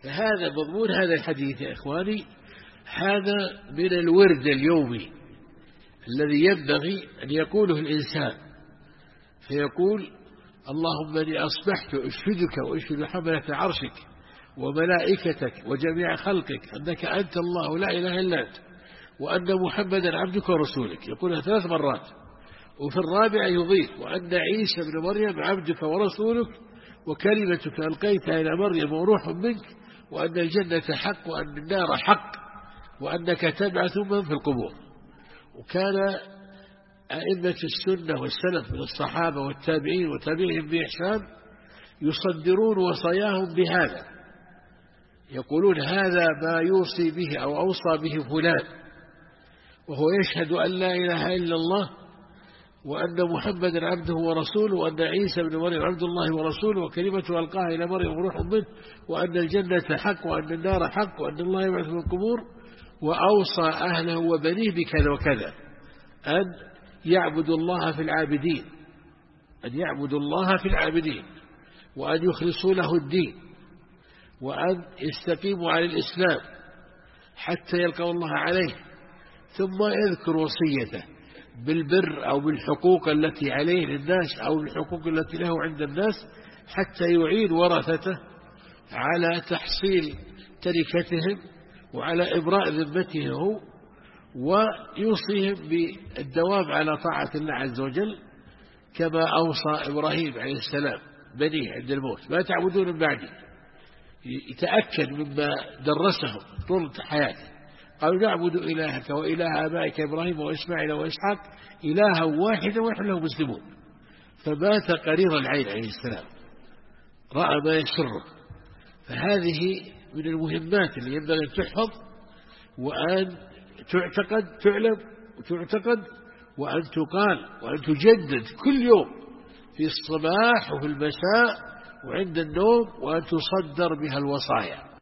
فهذا مضمون هذا الحديث يا إخواني، هذا من الورد اليومي الذي ينبغي أن يقوله الإنسان، فيقول: اللهم إني أصبحت أشهدك وأشهد حملة عرشك وملائكتك وجميع خلقك أنك أنت الله لا إله إلا أنت، وأن محمدا عبدك ورسولك. يقولها 3 مرات، وفي الرابعة يضيف: وأن عيسى بن مريم عبدك ورسولك وكلمتك ألقيتها إلى مريم وروح منك، وأن الجنة حق وأن النار حق، وأنك تبعث من في القبور. وكان أئمة السنة والسلف من الصحابة والتابعين وتابعهم بإحسان يصدرون وصاياهم بهذا، يقولون: هذا ما يوصي به أو أوصى به فلان، وهو يشهد أن لا إله إلا الله وأن محمدا عبده ورسوله، وأن عيسى بن مريم عبد الله ورسوله وكلمته ألقاها إلى مريم وروح منه، وأن الجنة حق وأن النار حق وأن الله يبعث من القبور، وأوصى أهله وبنيه بكذا وكذا، أن يعبدوا الله في العابدين، أن يعبدوا الله في العابدين، وأن يخلصوا له الدين، وأن يستقيموا على الإسلام حتى يلقوا الله عليه. ثم يذكر وصيته بالبر أو بالحقوق التي عليه للناس أو بالحقوق التي له عند الناس، حتى يعين ورثته على تحصيل تركتهم وعلى إبراء ذمته هو، ويوصيهم بالدوام على طاعة الله عز وجل، كما أوصى إبراهيم عليه السلام بنيه عند الموت: ما تعبدون من بعدي. يتأكد مما درسهم طول حياته، قالوا: نعبد إلهك وإله آبائك إبراهيم وإسماعيل وإسحاق إلها واحدا ونحن له مسلمون. فمات قرير العين عليه السلام، رأى ما يسره. فهذه من المهمات اللي ينبغي أن تحفظ، وأن تعلم وتعتقد، وأن تقال وأن تجدد كل يوم في الصباح وفي المساء وعند النوم، وأن تصدر بها الوصايا.